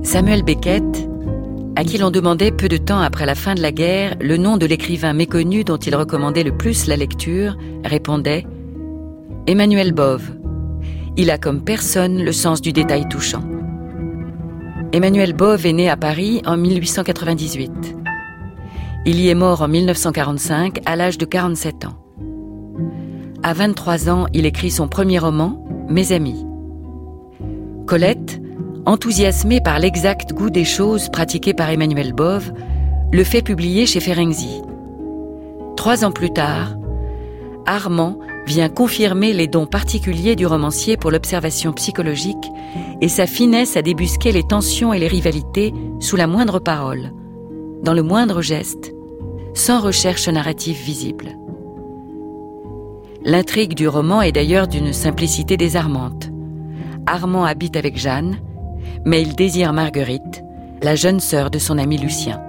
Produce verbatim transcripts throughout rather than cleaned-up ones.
Samuel Beckett, à qui l'on demandait peu de temps après la fin de la guerre le nom de l'écrivain méconnu dont il recommandait le plus la lecture, répondait « Emmanuel Bove. Il a comme personne le sens du détail touchant. » Emmanuel Bove est né à Paris en mille huit cent quatre-vingt-dix-huit. Il y est mort en mille neuf cent quarante-cinq à l'âge de quarante-sept ans. À vingt-trois ans, il écrit son premier roman, Mes amis. Colette, enthousiasmée par l'exact goût des choses pratiquées par Emmanuel Bove, le fait publier chez Ferenczi. Trois ans plus tard, Armand vient confirmer les dons particuliers du romancier pour l'observation psychologique et sa finesse à débusquer les tensions et les rivalités sous la moindre parole, dans le moindre geste, sans recherche narrative visible. L'intrigue du roman est d'ailleurs d'une simplicité désarmante. Armand habite avec Jeanne, mais il désire Marguerite, la jeune sœur de son ami Lucien.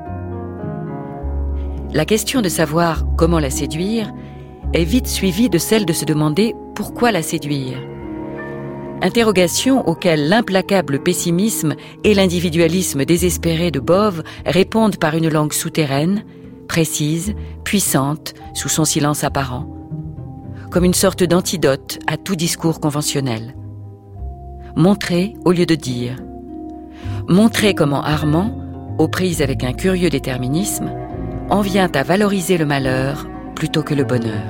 La question de savoir comment la séduire est vite suivie de celle de se demander pourquoi la séduire. Interrogation auxquelles l'implacable pessimisme et l'individualisme désespéré de Bove répondent par une langue souterraine, précise, puissante, sous son silence apparent, comme une sorte d'antidote à tout discours conventionnel. Montrer au lieu de dire. Montrer comment Armand, aux prises avec un curieux déterminisme, en vient à valoriser le malheur plutôt que le bonheur.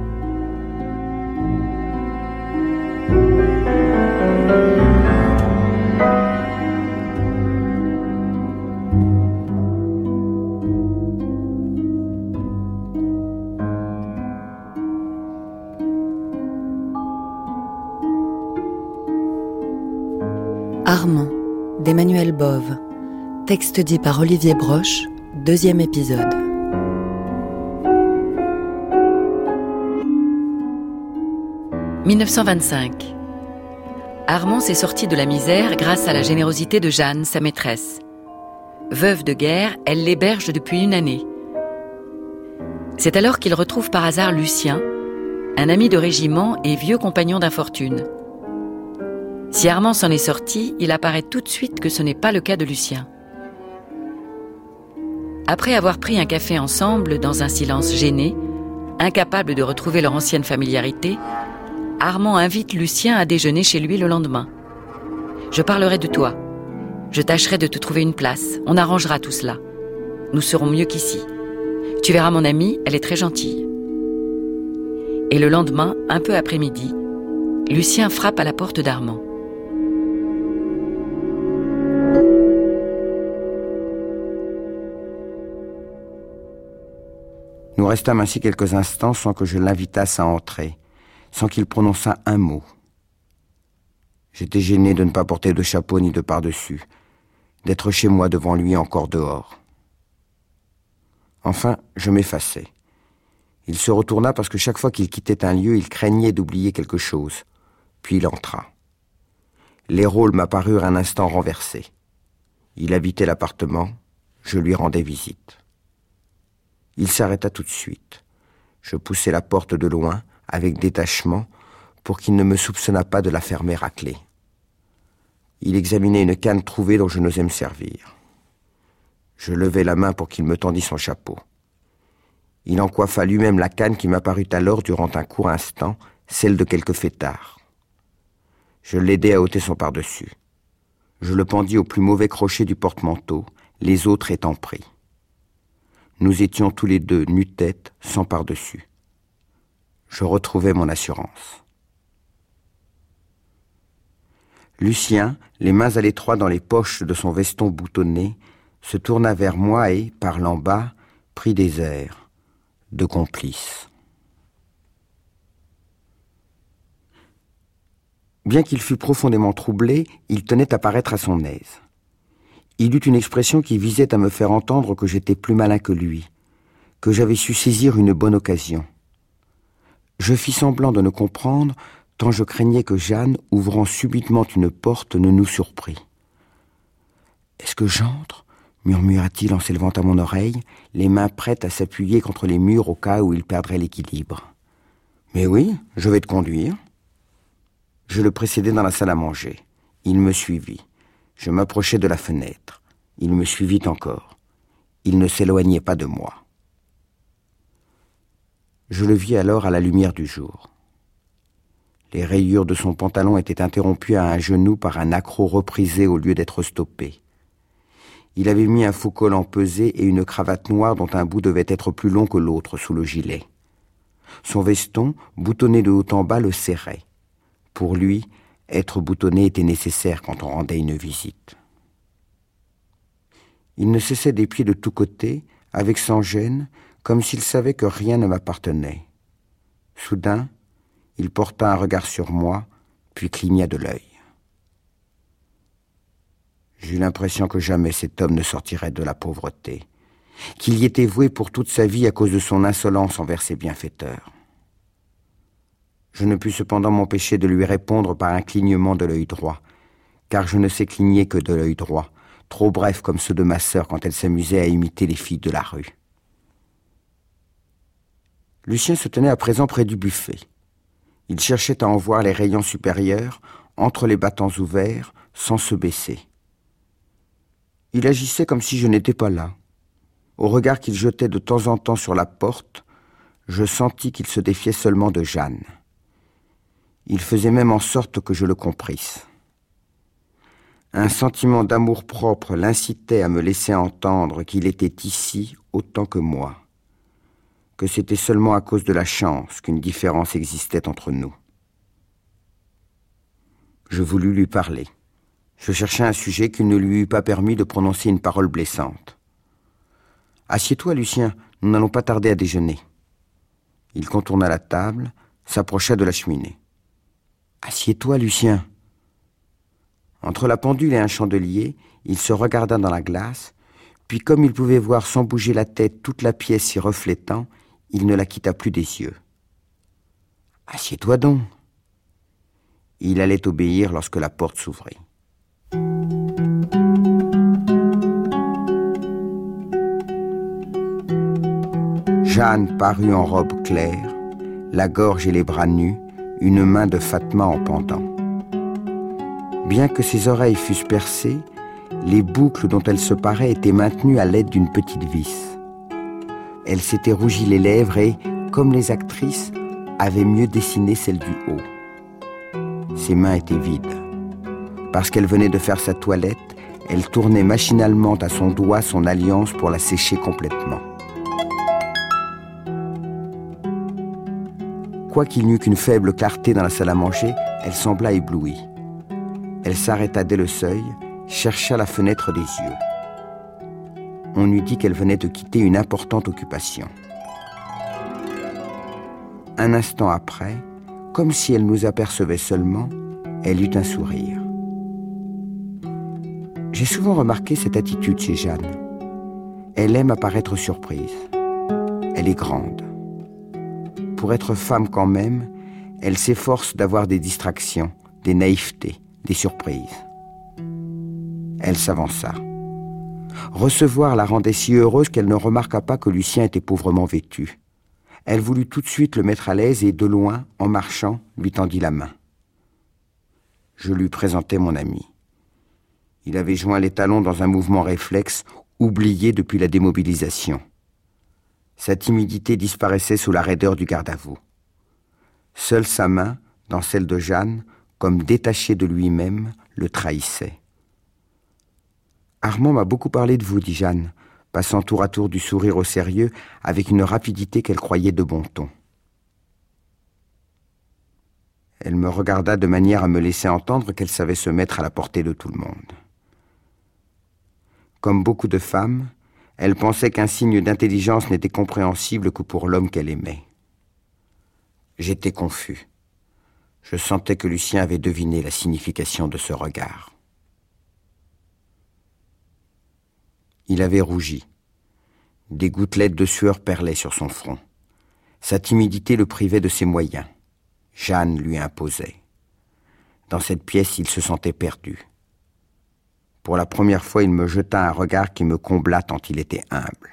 Armand, d'Emmanuel Bove. Texte dit par Olivier Broche, deuxième épisode. dix-neuf cent vingt-cinq. Armand s'est sorti de la misère grâce à la générosité de Jeanne, sa maîtresse. Veuve de guerre, elle l'héberge depuis une année. C'est alors qu'il retrouve par hasard Lucien, un ami de régiment et vieux compagnon d'infortune. Si Armand s'en est sorti, il apparaît tout de suite que ce n'est pas le cas de Lucien. Après avoir pris un café ensemble dans un silence gêné, incapable de retrouver leur ancienne familiarité, Armand invite Lucien à déjeuner chez lui le lendemain. « Je parlerai de toi. Je tâcherai de te trouver une place. On arrangera tout cela. Nous serons mieux qu'ici. Tu verras mon amie, elle est très gentille. » Et le lendemain, un peu après-midi, Lucien frappe à la porte d'Armand. Nous restâmes ainsi quelques instants sans que je l'invitasse à entrer, sans qu'il prononçât un mot. J'étais gêné de ne pas porter de chapeau ni de pardessus, d'être chez moi devant lui encore dehors. Enfin, je m'effaçai. Il se retourna parce que chaque fois qu'il quittait un lieu, il craignait d'oublier quelque chose. Puis il entra. Les rôles m'apparurent un instant renversés. Il habitait l'appartement, je lui rendais visite. Il s'arrêta tout de suite. Je poussai la porte de loin, avec détachement, pour qu'il ne me soupçonnât pas de la fermer à clé. Il examinait une canne trouvée dont je n'osais me servir. Je levai la main pour qu'il me tendît son chapeau. Il en coiffa lui-même la canne qui m'apparut alors, durant un court instant, celle de quelque fêtard. Je l'aidai à ôter son pardessus. Je le pendis au plus mauvais crochet du porte-manteau, les autres étant pris. Nous étions tous les deux nu-tête, sans pardessus. Je retrouvai mon assurance. Lucien, les mains à l'étroit dans les poches de son veston boutonné, se tourna vers moi et, parlant bas, prit des airs de complice. Bien qu'il fût profondément troublé, il tenait à paraître à son aise. Il eut une expression qui visait à me faire entendre que j'étais plus malin que lui, que j'avais su saisir une bonne occasion. Je fis semblant de ne comprendre, tant je craignais que Jeanne, ouvrant subitement une porte, ne nous surprît. « Est-ce que j'entre ?» murmura-t-il en s'élevant à mon oreille, les mains prêtes à s'appuyer contre les murs au cas où il perdrait l'équilibre. « Mais oui, je vais te conduire. » Je le précédai dans la salle à manger. Il me suivit. Je m'approchai de la fenêtre. Il me suivit encore. Il ne s'éloignait pas de moi. Je le vis alors à la lumière du jour. Les rayures de son pantalon étaient interrompues à un genou par un accroc reprisé au lieu d'être stoppé. Il avait mis un faux col empesé et une cravate noire dont un bout devait être plus long que l'autre sous le gilet. Son veston, boutonné de haut en bas, le serrait. Pour lui, être boutonné était nécessaire quand on rendait une visite. Il ne cessait d'épier de tous côtés, avec sans gêne, comme s'il savait que rien ne m'appartenait. Soudain, il porta un regard sur moi, puis cligna de l'œil. J'eus l'impression que jamais cet homme ne sortirait de la pauvreté, qu'il y était voué pour toute sa vie à cause de son insolence envers ses bienfaiteurs. Je ne pus cependant m'empêcher de lui répondre par un clignement de l'œil droit, car je ne sais cligner que de l'œil droit, trop bref comme ceux de ma sœur quand elle s'amusait à imiter les filles de la rue. Lucien se tenait à présent près du buffet. Il cherchait à en voir les rayons supérieurs, entre les battants ouverts, sans se baisser. Il agissait comme si je n'étais pas là. Au regard qu'il jetait de temps en temps sur la porte, je sentis qu'il se défiait seulement de Jeanne. Il faisait même en sorte que je le comprisse. Un sentiment d'amour-propre l'incitait à me laisser entendre qu'il était ici autant que moi, que c'était seulement à cause de la chance qu'une différence existait entre nous. Je voulus lui parler. Je cherchai un sujet qui ne lui eût pas permis de prononcer une parole blessante. « Assieds-toi, Lucien, nous n'allons pas tarder à déjeuner. » Il contourna la table, s'approcha de la cheminée. « Assieds-toi, Lucien. » Entre la pendule et un chandelier, il se regarda dans la glace, puis comme il pouvait voir sans bouger la tête toute la pièce s'y reflétant, il ne la quitta plus des yeux. « Assieds-toi donc. » Il allait obéir lorsque la porte s'ouvrit. Jeanne parut en robe claire, la gorge et les bras nus, une main de Fatma en pendant. Bien que ses oreilles fussent percées, les boucles dont elle se parait étaient maintenues à l'aide d'une petite vis. Elle s'était rougie les lèvres et, comme les actrices, avait mieux dessiné celles du haut. Ses mains étaient vides. Parce qu'elle venait de faire sa toilette, elle tournait machinalement à son doigt son alliance pour la sécher complètement. Quoiqu'il n'y eût qu'une faible clarté dans la salle à manger, elle sembla éblouie. Elle s'arrêta dès le seuil, chercha la fenêtre des yeux. On eût dit qu'elle venait de quitter une importante occupation. Un instant après, comme si elle nous apercevait seulement, elle eut un sourire. J'ai souvent remarqué cette attitude chez Jeanne. Elle aime apparaître surprise. Elle est grande. Pour être femme quand même, elle s'efforce d'avoir des distractions, des naïvetés, des surprises. Elle s'avança. Recevoir la rendait si heureuse qu'elle ne remarqua pas que Lucien était pauvrement vêtu. Elle voulut tout de suite le mettre à l'aise et, de loin, en marchant, lui tendit la main. Je lui présentai mon ami. Il avait joint les talons dans un mouvement réflexe, oublié depuis la démobilisation. Sa timidité disparaissait sous la raideur du garde-à-vous. Seule sa main, dans celle de Jeanne, comme détachée de lui-même, le trahissait. « Armand m'a beaucoup parlé de vous, dit Jeanne, passant tour à tour du sourire au sérieux avec une rapidité qu'elle croyait de bon ton. Elle me regarda de manière à me laisser entendre qu'elle savait se mettre à la portée de tout le monde. Comme beaucoup de femmes, elle pensait qu'un signe d'intelligence n'était compréhensible que pour l'homme qu'elle aimait. J'étais confus. Je sentais que Lucien avait deviné la signification de ce regard. Il avait rougi. Des gouttelettes de sueur perlaient sur son front. Sa timidité le privait de ses moyens. Jeanne lui imposait. Dans cette pièce, il se sentait perdu. Pour la première fois, il me jeta un regard qui me combla tant il était humble.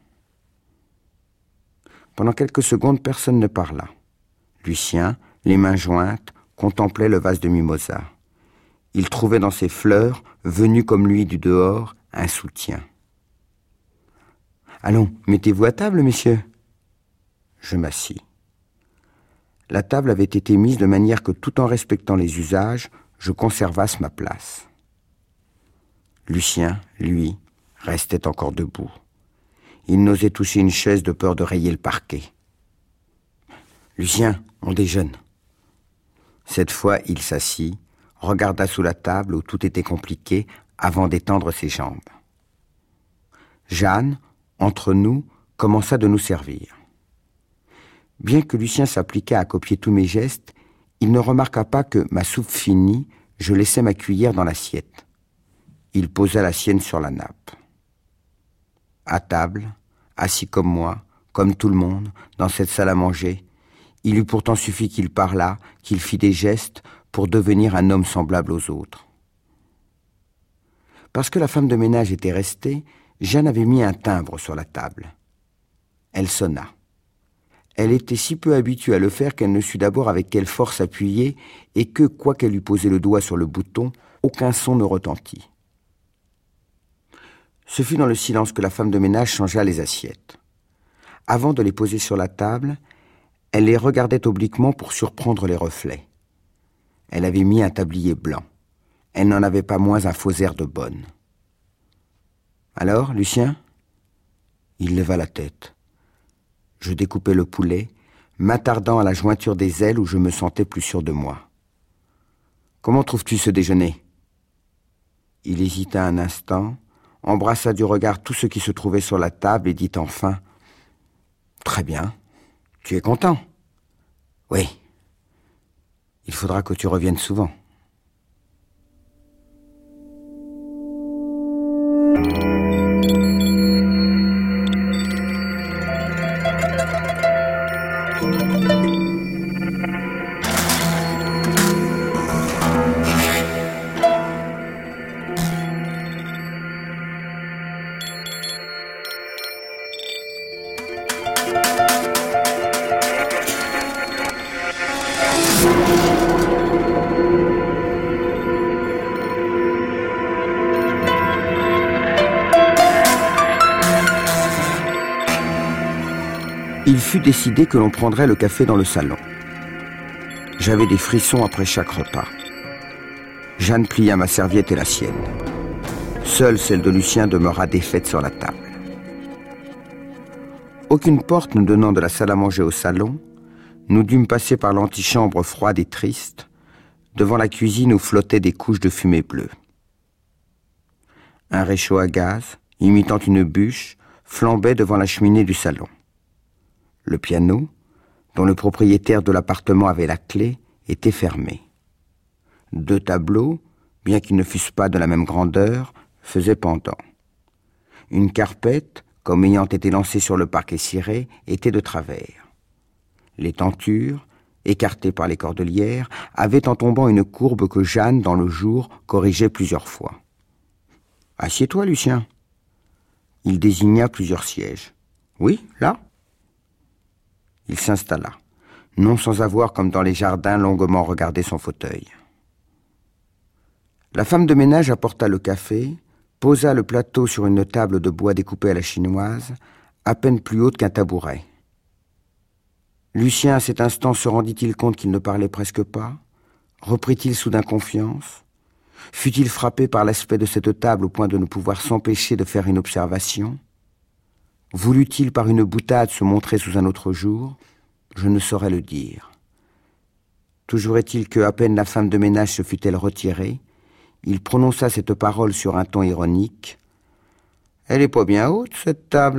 Pendant quelques secondes, personne ne parla. Lucien, les mains jointes, contemplait le vase de mimosa. Il trouvait dans ces fleurs, venues comme lui du dehors, un soutien. « Allons, mettez-vous à table, messieurs. » Je m'assis. La table avait été mise de manière que, tout en respectant les usages, je conservasse ma place. Lucien, lui, restait encore debout. Il n'osait toucher une chaise de peur de rayer le parquet. « Lucien, on déjeune. » Cette fois, il s'assit, regarda sous la table où tout était compliqué avant d'étendre ses jambes. Jeanne, entre nous, commença de nous servir. Bien que Lucien s'appliquât à copier tous mes gestes, il ne remarqua pas que, ma soupe finie, je laissais ma cuillère dans l'assiette. Il posa la sienne sur la nappe. À table, assis comme moi, comme tout le monde, dans cette salle à manger, il eût pourtant suffi qu'il parlât, qu'il fît des gestes pour devenir un homme semblable aux autres. Parce que la femme de ménage était restée, Jeanne avait mis un timbre sur la table. Elle sonna. Elle était si peu habituée à le faire qu'elle ne sut d'abord avec quelle force appuyer et que, quoiqu'elle eût posé le doigt sur le bouton, aucun son ne retentit. Ce fut dans le silence que la femme de ménage changea les assiettes. Avant de les poser sur la table, elle les regardait obliquement pour surprendre les reflets. Elle avait mis un tablier blanc. Elle n'en avait pas moins un faux air de bonne. « Alors, Lucien ?» Il leva la tête. Je découpais le poulet, m'attardant à la jointure des ailes où je me sentais plus sûr de moi. « Comment trouves-tu ce déjeuner ?» Il hésita un instant, embrassa du regard tout ce qui se trouvait sur la table et dit enfin « Très bien. Tu es content ?»« Oui. Il faudra que tu reviennes souvent. » Il fut décidé que l'on prendrait le café dans le salon. J'avais des frissons après chaque repas. Jeanne plia ma serviette et la sienne. Seule celle de Lucien demeura défaite sur la table. Aucune porte nous donnant de la salle à manger au salon, nous dûmes passer par l'antichambre froide et triste, devant la cuisine où flottaient des couches de fumée bleue. Un réchaud à gaz, imitant une bûche, flambait devant la cheminée du salon. Le piano, dont le propriétaire de l'appartement avait la clé, était fermé. Deux tableaux, bien qu'ils ne fussent pas de la même grandeur, faisaient pendant. Une carpette, comme ayant été lancée sur le parquet ciré, était de travers. Les tentures, écartées par les cordelières, avaient en tombant une courbe que Jeanne, dans le jour, corrigeait plusieurs fois. « Assieds-toi, Lucien. » Il désigna plusieurs sièges. « Oui, là ?» Il s'installa, non sans avoir, comme dans les jardins, longuement regardé son fauteuil. La femme de ménage apporta le café, posa le plateau sur une table de bois découpée à la chinoise, à peine plus haute qu'un tabouret. Lucien, à cet instant, se rendit-il compte qu'il ne parlait presque pas? Reprit-il soudain confiance? Fut-il frappé par l'aspect de cette table au point de ne pouvoir s'empêcher de faire une observation? Voulut-il par une boutade se montrer sous un autre jour? Je ne saurais le dire. Toujours est-il que, à peine la femme de ménage se fut-elle retirée, il prononça cette parole sur un ton ironique. « Elle est pas bien haute, cette table. »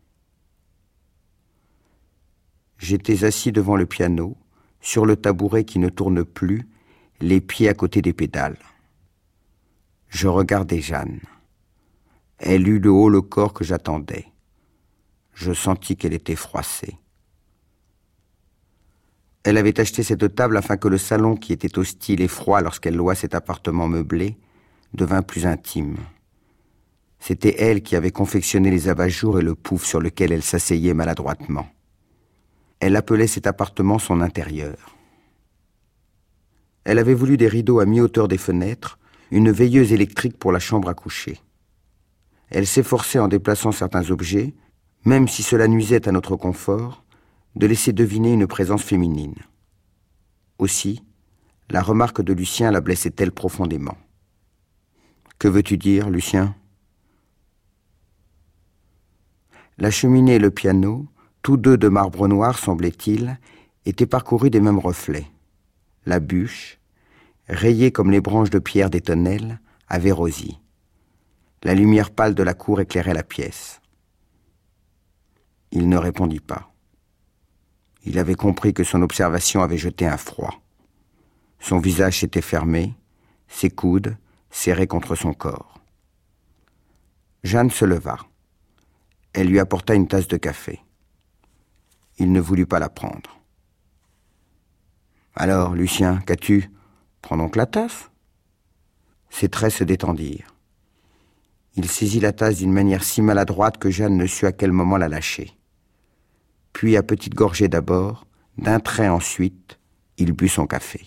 J'étais assis devant le piano, sur le tabouret qui ne tourne plus, les pieds à côté des pédales. Je regardais Jeanne. Elle eut le haut le corps que j'attendais. Je sentis qu'elle était froissée. Elle avait acheté cette table afin que le salon, qui était hostile et froid lorsqu'elle loua cet appartement meublé, devint plus intime. C'était elle qui avait confectionné les abat-jours et le pouf sur lequel elle s'asseyait maladroitement. Elle appelait cet appartement son intérieur. Elle avait voulu des rideaux à mi-hauteur des fenêtres, une veilleuse électrique pour la chambre à coucher. Elle s'efforçait en déplaçant certains objets, même si cela nuisait à notre confort, de laisser deviner une présence féminine. Aussi, la remarque de Lucien la blessait-elle profondément. « Que veux-tu dire, Lucien ?» La cheminée et le piano, tous deux de marbre noir, semblait-il, étaient parcourus des mêmes reflets. La bûche, rayée comme les branches de pierre des tonnelles, avait rosi. La lumière pâle de la cour éclairait la pièce. Il ne répondit pas. Il avait compris que son observation avait jeté un froid. Son visage s'était fermé, ses coudes serrés contre son corps. Jeanne se leva. Elle lui apporta une tasse de café. Il ne voulut pas la prendre. « Alors, Lucien, qu'as-tu ? Prends donc la tasse. » Ses traits se détendirent. Il saisit la tasse d'une manière si maladroite que Jeanne ne sut à quel moment la lâcher. Puis, à petites gorgées d'abord, d'un trait ensuite, il but son café.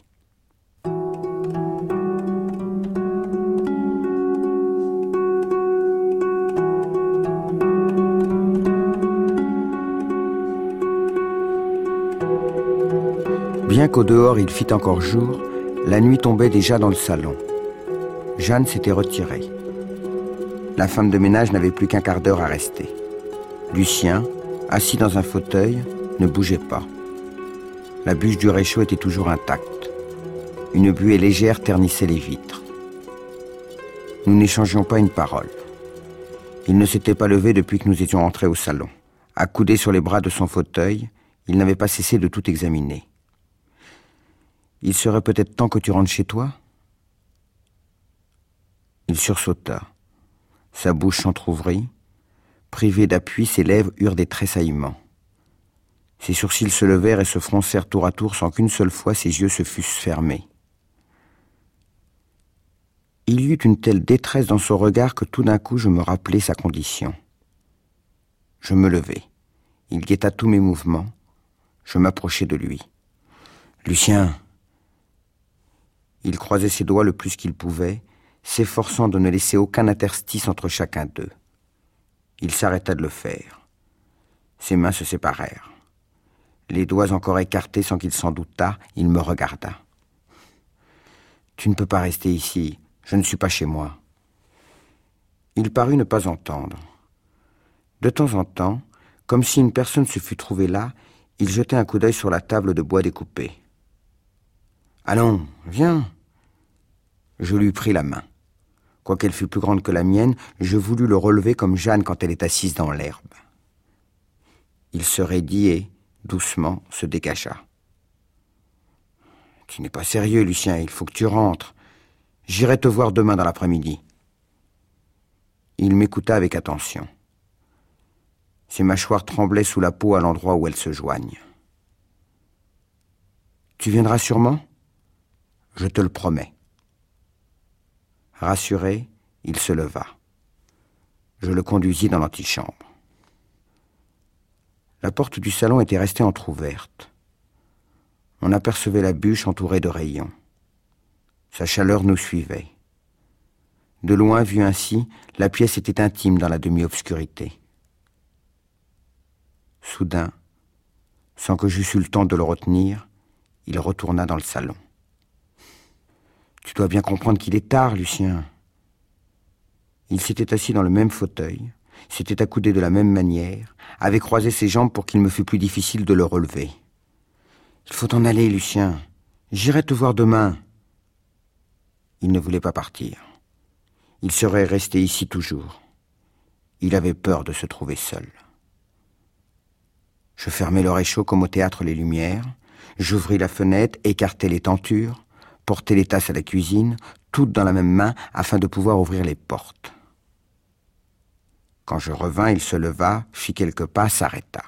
Bien qu'au dehors il fit encore jour, la nuit tombait déjà dans le salon. Jeanne s'était retirée. La femme de ménage n'avait plus qu'un quart d'heure à rester. Lucien, assis dans un fauteuil, ne bougeait pas. La bûche du réchaud était toujours intacte. Une buée légère ternissait les vitres. Nous n'échangions pas une parole. Il ne s'était pas levé depuis que nous étions entrés au salon. Accoudé sur les bras de son fauteuil, il n'avait pas cessé de tout examiner. « Il serait peut-être temps que tu rentres chez toi ?» Il sursauta. Sa bouche s'entr'ouvrit. Privé d'appui, ses lèvres eurent des tressaillements. Ses sourcils se levèrent et se froncèrent tour à tour sans qu'une seule fois ses yeux se fussent fermés. Il y eut une telle détresse dans son regard que tout d'un coup je me rappelai sa condition. Je me levai. Il guetta tous mes mouvements. Je m'approchai de lui. « Lucien !» Il croisait ses doigts le plus qu'il pouvait, s'efforçant de ne laisser aucun interstice entre chacun d'eux. Il s'arrêta de le faire. Ses mains se séparèrent. Les doigts encore écartés sans qu'il s'en doutât, il me regarda. « Tu ne peux pas rester ici, je ne suis pas chez moi. » Il parut ne pas entendre. De temps en temps, comme si une personne se fût trouvée là, il jetait un coup d'œil sur la table de bois découpée. « Allons, viens !» Je lui pris la main. Quoiqu'elle fût plus grande que la mienne, je voulus le relever comme Jeanne quand elle est assise dans l'herbe. Il se raidit et, doucement, se dégagea. « Tu n'es pas sérieux, Lucien, il faut que tu rentres. J'irai te voir demain dans l'après-midi. » Il m'écouta avec attention. Ses mâchoires tremblaient sous la peau à l'endroit où elles se joignent. « Tu viendras sûrement ? Je te le promets. » Rassuré, il se leva. Je le conduisis dans l'antichambre. La porte du salon était restée entr'ouverte. On apercevait la bûche entourée de rayons. Sa chaleur nous suivait. De loin, vue ainsi, la pièce était intime dans la demi-obscurité. Soudain, sans que j'eusse eu le temps de le retenir, il retourna dans le salon. « Tu dois bien comprendre qu'il est tard, Lucien. » Il s'était assis dans le même fauteuil, s'était accoudé de la même manière, avait croisé ses jambes pour qu'il me fût plus difficile de le relever. « Il faut en aller, Lucien. J'irai te voir demain. » Il ne voulait pas partir. Il serait resté ici toujours. Il avait peur de se trouver seul. Je fermai le réchaud comme au théâtre les lumières, j'ouvris la fenêtre, écartai les tentures, portai les tasses à la cuisine, toutes dans la même main, afin de pouvoir ouvrir les portes. Quand je revins, il se leva, fit quelques pas, s'arrêta.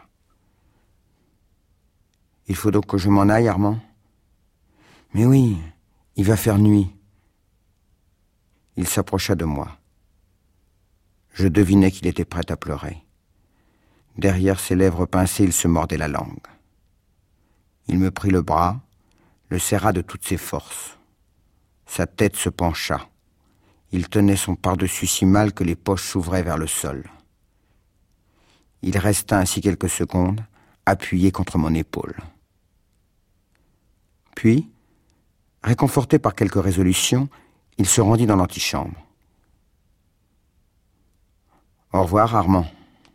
« Il faut donc que je m'en aille, Armand ? » ?»« Mais oui, il va faire nuit. » Il s'approcha de moi. Je devinais qu'il était prêt à pleurer. Derrière ses lèvres pincées, il se mordait la langue. Il me prit le bras, le serra de toutes ses forces. Sa tête se pencha. Il tenait son pardessus si mal que les poches s'ouvraient vers le sol. Il resta ainsi quelques secondes, appuyé contre mon épaule. Puis, réconforté par quelques résolutions, il se rendit dans l'antichambre. « Au revoir, Armand. »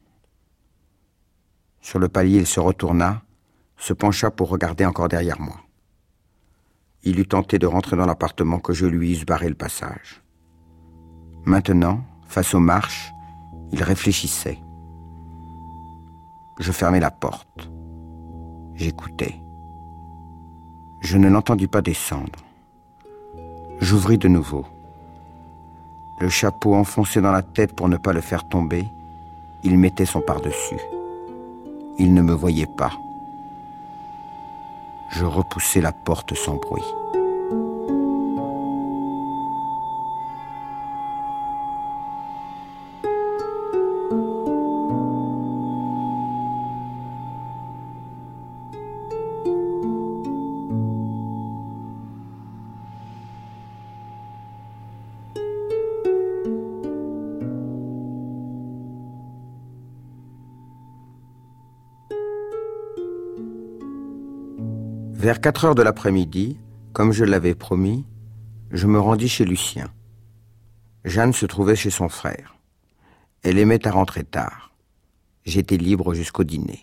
Sur le palier, il se retourna, se pencha pour regarder encore derrière moi. Il eut tenté de rentrer dans l'appartement que je lui eusse barré le passage. Maintenant, face aux marches, il réfléchissait. Je fermai la porte. J'écoutais. Je ne l'entendis pas descendre. J'ouvris de nouveau. Le chapeau enfoncé dans la tête pour ne pas le faire tomber, il mettait son pardessus. Il ne me voyait pas. Je repoussai la porte sans bruit. Vers quatre heures de l'après-midi, comme je l'avais promis, je me rendis chez Lucien. Jeanne se trouvait chez son frère. Elle aimait à rentrer tard. J'étais libre jusqu'au dîner.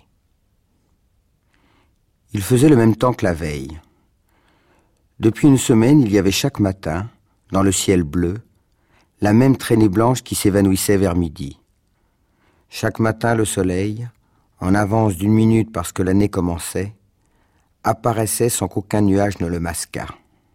Il faisait le même temps que la veille. Depuis une semaine, il y avait chaque matin, dans le ciel bleu, la même traînée blanche qui s'évanouissait vers midi. Chaque matin, le soleil, en avance d'une minute parce que l'année commençait, apparaissait sans qu'aucun nuage ne le masquât.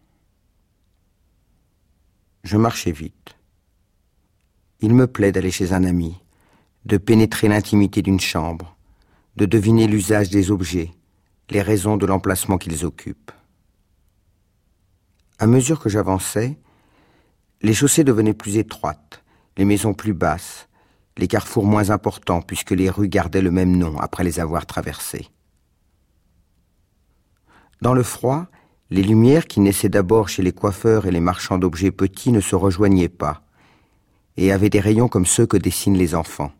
Je marchais vite. Il me plaît d'aller chez un ami, de pénétrer l'intimité d'une chambre, de deviner l'usage des objets, les raisons de l'emplacement qu'ils occupent. À mesure que j'avançais, les chaussées devenaient plus étroites, les maisons plus basses, les carrefours moins importants puisque les rues gardaient le même nom après les avoir traversées. Dans le froid, les lumières qui naissaient d'abord chez les coiffeurs et les marchands d'objets petits ne se rejoignaient pas et avaient des rayons comme ceux que dessinent les enfants.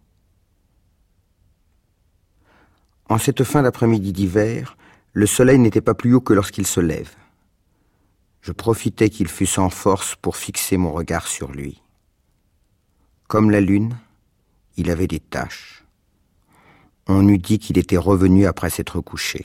En cette fin d'après-midi d'hiver, le soleil n'était pas plus haut que lorsqu'il se lève. Je profitais qu'il fût sans force pour fixer mon regard sur lui. Comme la lune, il avait des taches. On eût dit qu'il était revenu après s'être couché.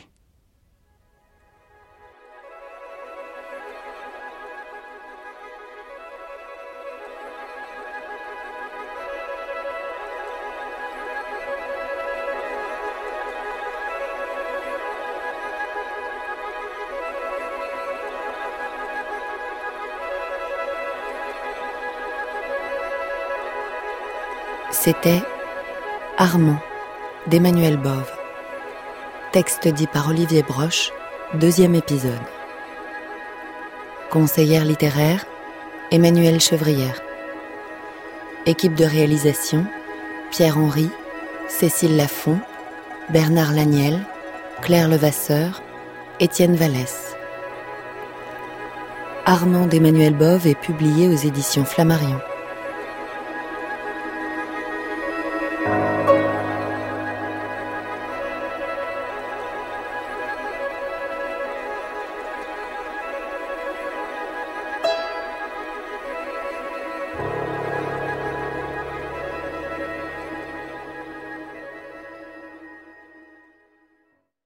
C'était Armand d'Emmanuel Bove. Texte dit par Olivier Broche, deuxième épisode. Conseillère littéraire, Emmanuelle Chevrière. Équipe de réalisation, Pierre Henry, Cécile Lafont, Bernard Laniel, Claire Levasseur, Étienne Vallès. Armand d'Emmanuel Bove est publié aux éditions Flammarion.